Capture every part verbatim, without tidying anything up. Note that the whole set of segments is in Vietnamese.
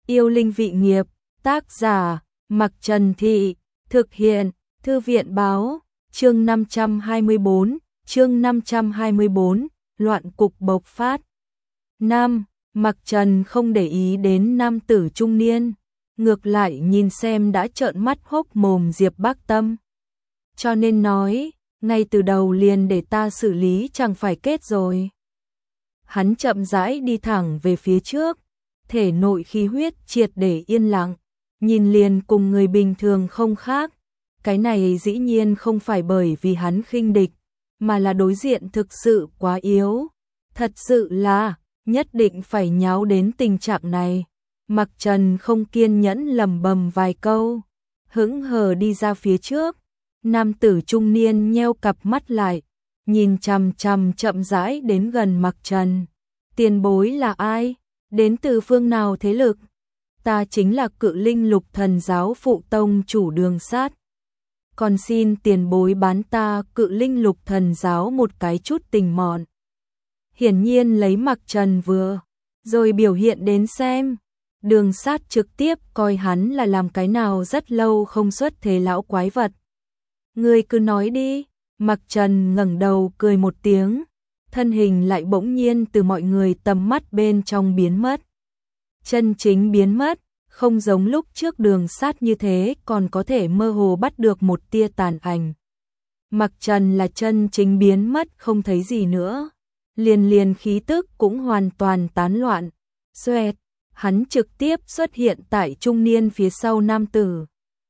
Yêu linh vị nghiệp, tác giả, Mặc Trần Thị, thực hiện, Thư viện báo, chương năm trăm hai mươi bốn, chương năm trăm hai mươi bốn, loạn cục bộc phát. Nam, Mặc Trần không để ý đến nam tử trung niên, ngược lại nhìn xem đã trợn mắt hốc mồm Diệp Bác Tâm. Cho nên nói, ngay từ đầu liền để ta xử lý chẳng phải kết rồi. Hắn chậm rãi đi thẳng về phía trước, thể nội khí huyết triệt để yên lặng, nhìn liền cùng người bình thường không khác. Cái này dĩ nhiên không phải bởi vì hắn khinh địch, mà là đối diện thực sự quá yếu. Thật sự là, nhất định phải nháo đến tình trạng này. Mặc Trần không kiên nhẫn lầm bầm vài câu, hững hờ đi ra phía trước. Nam tử trung niên nheo cặp mắt lại, nhìn chằm chằm chậm rãi đến gần Mặc Trần. Tiền bối là ai? Đến từ phương nào thế lực? Ta chính là Cự Linh Lục Thần giáo phụ tông chủ Đường Sát. Còn xin tiền bối bán ta Cự Linh Lục Thần giáo một cái chút tình mọn. Hiển nhiên lấy Mặc Trần vừa rồi biểu hiện đến xem, Đường Sát trực tiếp coi hắn là làm cái nào rất lâu không xuất thế lão quái vật. Ngươi cứ nói đi. Mặc Trần ngẩng đầu cười một tiếng, thân hình lại bỗng nhiên từ mọi người tầm mắt bên trong biến mất. Chân chính biến mất, không giống lúc trước Đường Sát như thế còn có thể mơ hồ bắt được một tia tàn ảnh. Mặc Trần là chân chính biến mất không thấy gì nữa, liền liền khí tức cũng hoàn toàn tán loạn. Xoẹt, hắn trực tiếp xuất hiện tại trung niên phía sau nam tử.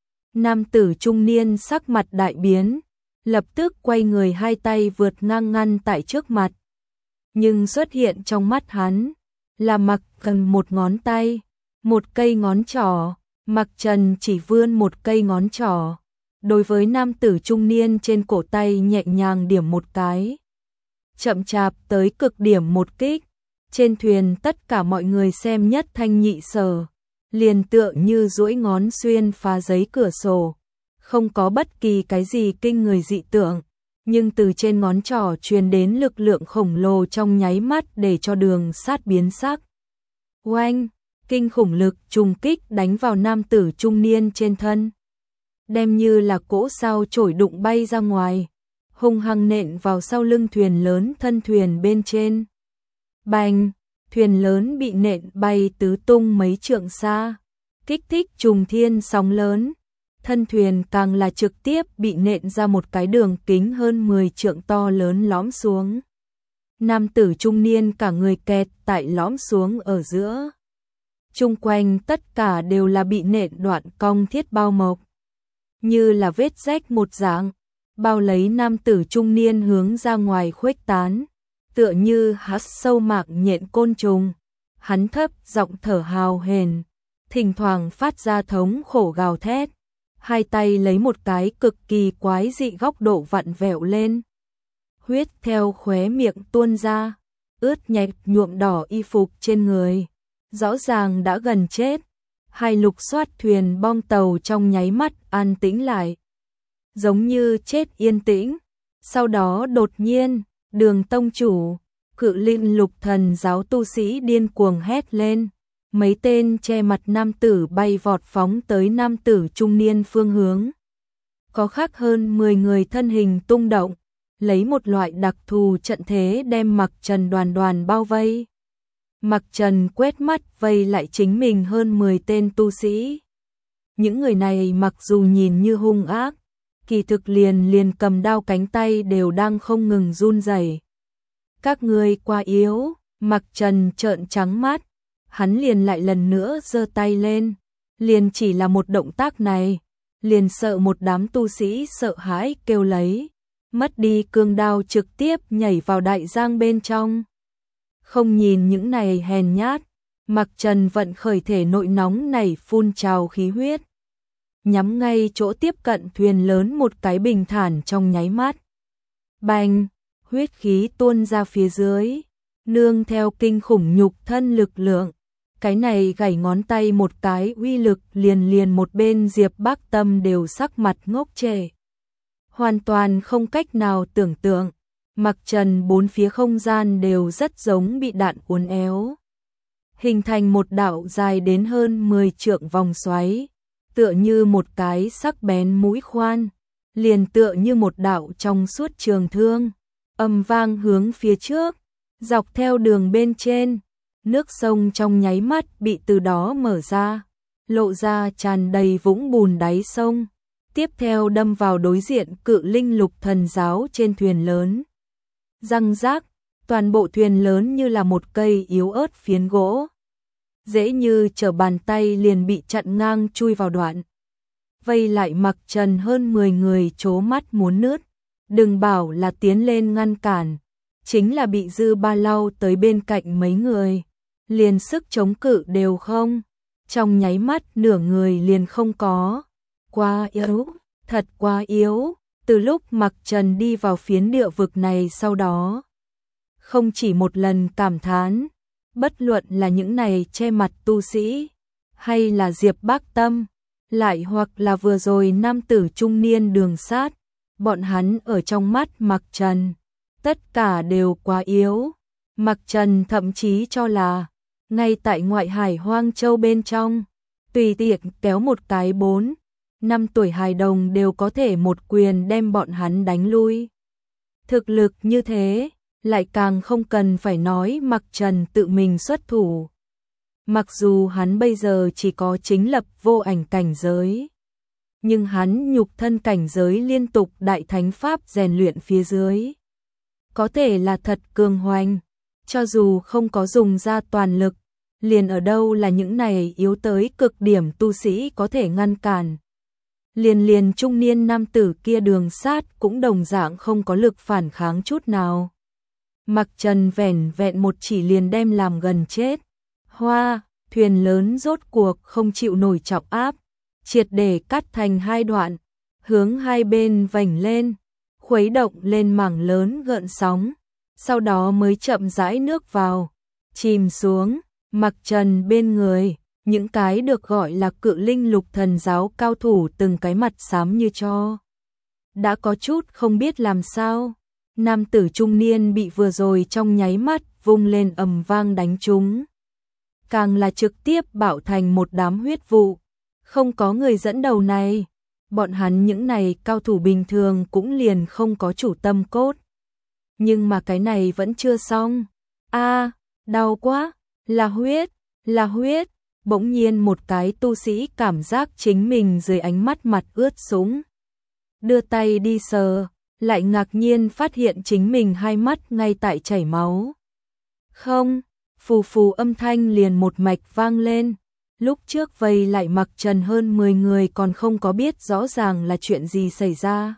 Nam tử trung niên sắc mặt đại biến, lập tức quay người hai tay vượt ngang ngăn tại trước mặt. Nhưng xuất hiện trong mắt hắn là Mặc Trần một ngón tay, một cây ngón trỏ. Mặc Trần chỉ vươn một cây ngón trỏ, đối với nam tử trung niên trên cổ tay nhẹ nhàng điểm một cái. Chậm chạp tới cực điểm một kích, trên thuyền tất cả mọi người xem nhất thanh nhị sở, liền tựa như duỗi ngón xuyên phá giấy cửa sổ. Không có bất kỳ cái gì kinh người dị tượng, nhưng từ trên ngón trỏ truyền đến lực lượng khổng lồ trong nháy mắt để cho Đường Sát biến sắc. Oanh, kinh khủng lực trùng kích đánh vào nam tử trung niên trên thân, đem như là cỗ sao chổi đụng bay ra ngoài, hung hăng nện vào sau lưng thuyền lớn thân thuyền bên trên. Bành, thuyền lớn bị nện bay tứ tung mấy trượng xa, kích thích trùng thiên sóng lớn. Thân thuyền càng là trực tiếp bị nện ra một cái đường kính hơn mười trượng to lớn lõm xuống. Nam tử trung niên cả người kẹt tại lõm xuống ở giữa. Chung quanh tất cả đều là bị nện đoạn cong thiết bao mộc, như là vết rách một dạng, bao lấy nam tử trung niên hướng ra ngoài khuếch tán, tựa như hắc sâu mạc nhện côn trùng. Hắn thấp giọng thở hào hển, thỉnh thoảng phát ra thống khổ gào thét. Hai tay lấy một cái cực kỳ quái dị góc độ vặn vẹo lên. Huyết theo khóe miệng tuôn ra, ướt nhẹp nhuộm đỏ y phục trên người. Rõ ràng đã gần chết. Hai lục soát thuyền bong tàu trong nháy mắt an tĩnh lại, giống như chết yên tĩnh. Sau đó đột nhiên, Đường tông chủ, Cự Linh Lục Thần giáo tu sĩ điên cuồng hét lên. Mấy tên che mặt nam tử bay vọt phóng tới nam tử trung niên phương hướng. Có khác hơn mười người thân hình tung động, lấy một loại đặc thù trận thế đem Mặc Trần đoàn đoàn bao vây. Mặc Trần quét mắt vây lại chính mình hơn mười tên tu sĩ. Những người này mặc dù nhìn như hung ác, kỳ thực liền liền cầm đao cánh tay đều đang không ngừng run rẩy. Các ngươi quá yếu. Mặc Trần trợn trắng mắt, hắn liền lại lần nữa giơ tay lên, liền chỉ là một động tác này, liền sợ một đám tu sĩ sợ hãi kêu lấy, mất đi cương đao trực tiếp nhảy vào đại giang bên trong. Không nhìn những này hèn nhát, Mặc Trần vận khởi thể nội nóng nảy phun trào khí huyết, nhắm ngay chỗ tiếp cận thuyền lớn một cái bình thản trong nháy mắt. Bành, huyết khí tuôn ra phía dưới, nương theo kinh khủng nhục thân lực lượng. Cái này gảy ngón tay một cái uy lực liền liền một bên Diệp Bác Tâm đều sắc mặt ngốc trệ. Hoàn toàn không cách nào tưởng tượng. Mặc Trần bốn phía không gian đều rất giống bị đạn uốn éo. hình thành một đạo dài đến hơn mười trượng vòng xoáy, tựa như một cái sắc bén mũi khoan, liền tựa như một đạo trong suốt trường thương, âm vang hướng phía trước, dọc theo đường bên trên, nước sông trong nháy mắt bị từ đó mở ra, lộ ra tràn đầy vũng bùn đáy sông, tiếp theo đâm vào đối diện Cự Linh Lục Thần Giáo trên thuyền lớn. Răng rác, toàn bộ thuyền lớn như là một cây yếu ớt phiến gỗ, dễ như trở bàn tay liền bị chặn ngang chui vào đoạn. Vây lại Mặc Trần hơn mười người trố mắt muốn nứt, đừng bảo là tiến lên ngăn cản, chính là bị Dư Ba lau tới bên cạnh mấy người, liền sức chống cự đều không, trong nháy mắt nửa người liền không có. Quá yếu, thật quá yếu. Từ lúc Mặc Trần đi vào phiến địa vực này sau đó, không chỉ một lần cảm thán, bất luận là những này che mặt tu sĩ, hay là Diệp Bác Tâm, lại hoặc là vừa rồi nam tử trung niên Đường Sát, bọn hắn ở trong mắt Mặc Trần, tất cả đều quá yếu. Mặc Trần thậm chí cho là, ngay tại ngoại hải Hoang Châu bên trong, tùy tiện kéo một cái bốn, năm tuổi hài đồng đều có thể một quyền đem bọn hắn đánh lui. Thực lực như thế, lại càng không cần phải nói Mặc Trần tự mình xuất thủ. Mặc dù hắn bây giờ chỉ có chính lập vô ảnh cảnh giới, nhưng hắn nhục thân cảnh giới liên tục đại thánh pháp rèn luyện phía dưới, có thể là thật cường hoành, cho dù không có dùng ra toàn lực, liền ở đâu là những này yếu tới cực điểm tu sĩ có thể ngăn cản. Liền liền trung niên nam tử kia Đường Sát cũng đồng dạng không có lực phản kháng chút nào. Mặc Trần vẻn vẹn một chỉ liền đem làm gần chết. Hoa, thuyền lớn rốt cuộc không chịu nổi trọng áp, triệt để cắt thành hai đoạn, hướng hai bên vành lên, khuấy động lên mảng lớn gợn sóng, sau đó mới chậm rãi nước vào, chìm xuống. Mặc Trần bên người, những cái được gọi là Cự Linh Lục Thần Giáo cao thủ từng cái mặt xám như tro. Đã có chút không biết làm sao, nam tử trung niên bị vừa rồi trong nháy mắt vung lên ầm vang đánh trúng. Càng là trực tiếp bạo thành một đám huyết vụ, không có người dẫn đầu này, bọn hắn những này cao thủ bình thường cũng liền không có chủ tâm cốt. Nhưng mà cái này vẫn chưa xong. A, đau quá, là huyết, là huyết. Bỗng nhiên một cái tu sĩ cảm giác chính mình dưới ánh mắt mặt ướt sũng. Đưa tay đi sờ, lại ngạc nhiên phát hiện chính mình hai mắt ngay tại chảy máu. Không, phù phù âm thanh liền một mạch vang lên. Lúc trước vây lại Mặc Trần hơn mười người còn không có biết rõ ràng là chuyện gì xảy ra.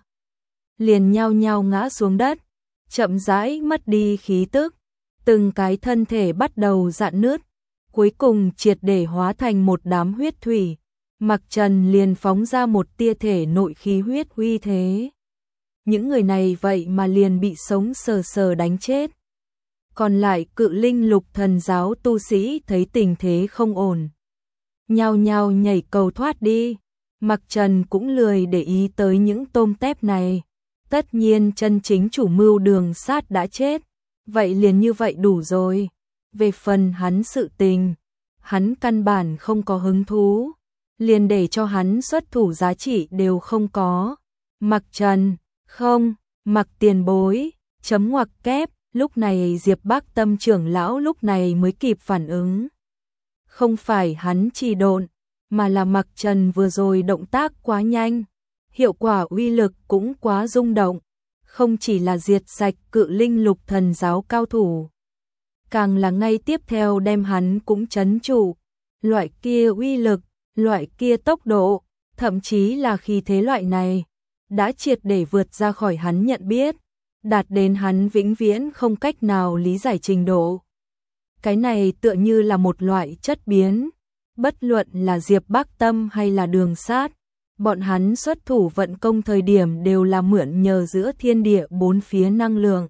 Liền nhao nhao ngã xuống đất, chậm rãi mất đi khí tức. Từng cái thân thể bắt đầu rạn nứt, cuối cùng triệt để hóa thành một đám huyết thủy. Mặc Trần liền phóng ra một tia thể nội khí huyết uy thế. Những người này vậy mà liền bị sống sờ sờ đánh chết. Còn lại Cự Linh Lục Thần Giáo tu sĩ thấy tình thế không ổn, nhao nhao nhảy cầu thoát đi. Mặc Trần cũng lười để ý tới những tôm tép này. Tất nhiên chân chính chủ mưu Đường Sát đã chết, vậy liền như vậy đủ rồi. Về phần hắn sự tình, hắn căn bản không có hứng thú, liền để cho hắn xuất thủ giá trị đều không có. Mặc Trần, không, Mặc tiền bối, chấm ngoặc kép. Lúc này Diệp Bác Tâm trưởng lão lúc này mới kịp phản ứng. Không phải hắn trì độn, mà là Mặc Trần vừa rồi động tác quá nhanh, hiệu quả uy lực cũng quá rung động, không chỉ là diệt sạch Cự Linh Lục Thần Giáo cao thủ, càng là ngay tiếp theo đem hắn cũng trấn trụ. Loại kia uy lực, loại kia tốc độ, thậm chí là khí thế loại này, đã triệt để vượt ra khỏi hắn nhận biết, đạt đến hắn vĩnh viễn không cách nào lý giải trình độ. Cái này tựa như là một loại chất biến, bất luận là Diệp Bác Tâm hay là Đường Sát, bọn hắn xuất thủ vận công thời điểm đều là mượn nhờ giữa thiên địa bốn phía năng lượng,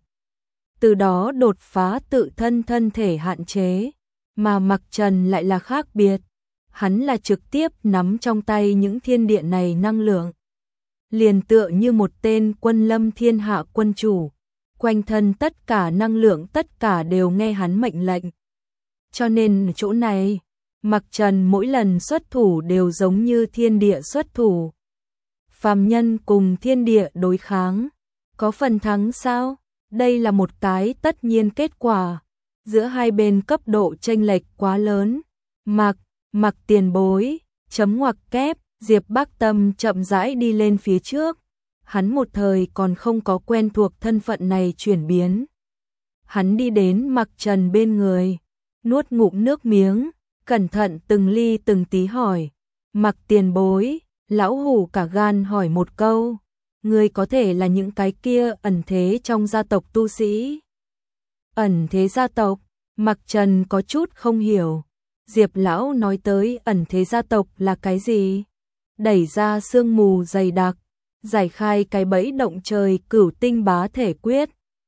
từ đó đột phá tự thân thân thể hạn chế. Mà Mặc Trần lại là khác biệt, hắn là trực tiếp nắm trong tay những thiên địa này năng lượng, liền tựa như một tên quân lâm thiên hạ quân chủ, quanh thân tất cả năng lượng tất cả đều nghe hắn mệnh lệnh. cho nên chỗ này, Mặc Trần mỗi lần xuất thủ đều giống như thiên địa xuất thủ. Phàm nhân cùng thiên địa đối kháng, có phần thắng sao? Đây là một cái tất nhiên kết quả, giữa hai bên cấp độ chênh lệch quá lớn. Mặc, Mặc tiền bối, chấm ngoặc kép, Diệp Bác Tâm chậm rãi đi lên phía trước. Hắn một thời còn không có quen thuộc thân phận này chuyển biến. Hắn đi đến Mặc Trần bên người, nuốt ngụm nước miếng, cẩn thận từng ly từng tí hỏi. Mặc tiền bối, lão hủ cả gan hỏi một câu. Người có thể là những cái kia ẩn thế trong gia tộc tu sĩ? Ẩn thế gia tộc, Mặc Trần có chút không hiểu. Diệp lão nói tới ẩn thế gia tộc là cái gì? Đẩy ra sương mù dày đặc, giải khai cái bẫy động trời cửu tinh bá thể quyết.